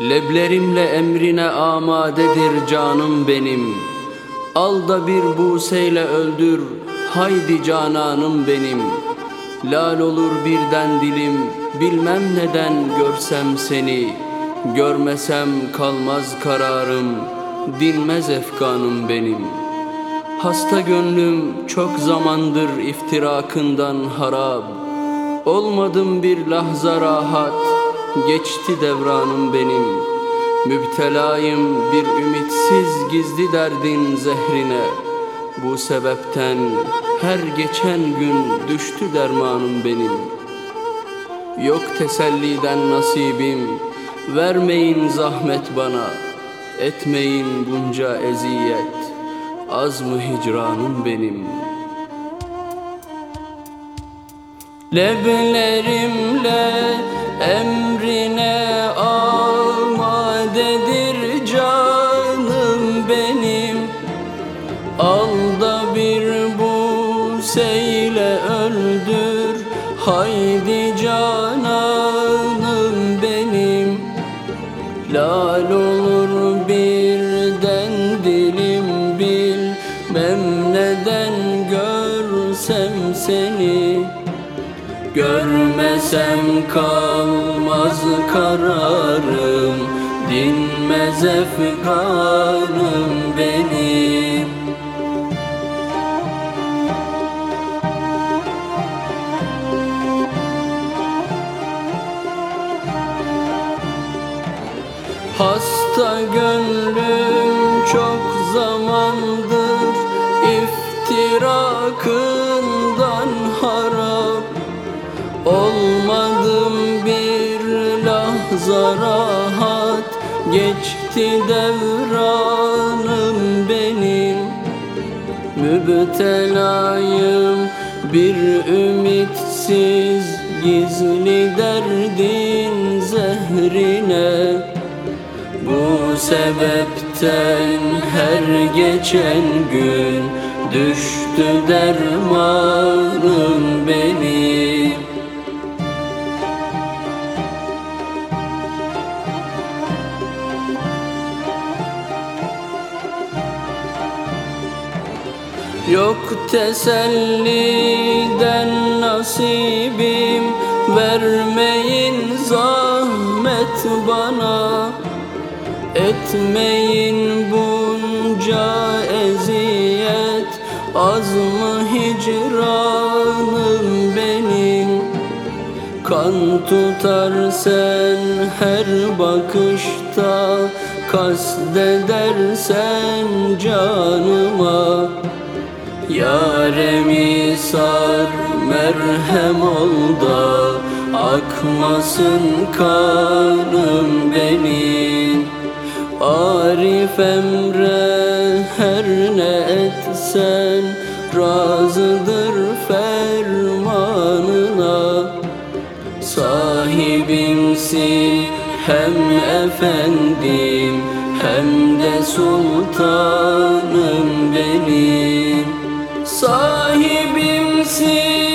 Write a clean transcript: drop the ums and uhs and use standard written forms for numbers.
Leblerimle emrine amadedir canım benim. Al da bir buseyle öldür, haydi cananım benim. Lal olur birden dilim, bilmem neden görsem seni. Görmesem kalmaz kararım, dinmez efkanım benim. Hasta gönlüm çok zamandır iftirakından harap. Olmadım bir lahza rahat, geçti devranım benim. Müptelayım bir ümitsiz gizli derdin zehrine. Bu sebepten her geçen gün düştü dermanım benim. Yok teselliden nasibim, vermeyin zahmet bana. Etmeyin bunca eziyet, az mı hicranım benim? Leblerimle emrine amadedir canım benim. Al da bir buseyle öldür, haydi cananım benim. Lal olur birden dilim, bilmem neden görsem seni. Görmesem kalmaz kararım, dinmez efkanım benim. Hasta gönlüm çok zamandır iftirakından harap. Olmadım bir lahza rahat, geçti devranım benim. Müptelayım bir ümitsiz gizli derdin zehrine. Bu sebepten her geçen gün düştü dermanım benim. Yok teselliden nasibim, vermeyin zahmet bana. Etmeyin bunca eziyet, az mı hicranım benim? Kan tutar sen her bakışta, kastedersen canıma. Yaremi sar, merhem ol da akmasın kanım benim. Arif emre her ne etsen, razıdır fermanına. Sahibimsin hem efendim, hem de sultanım benim. Sahibimsin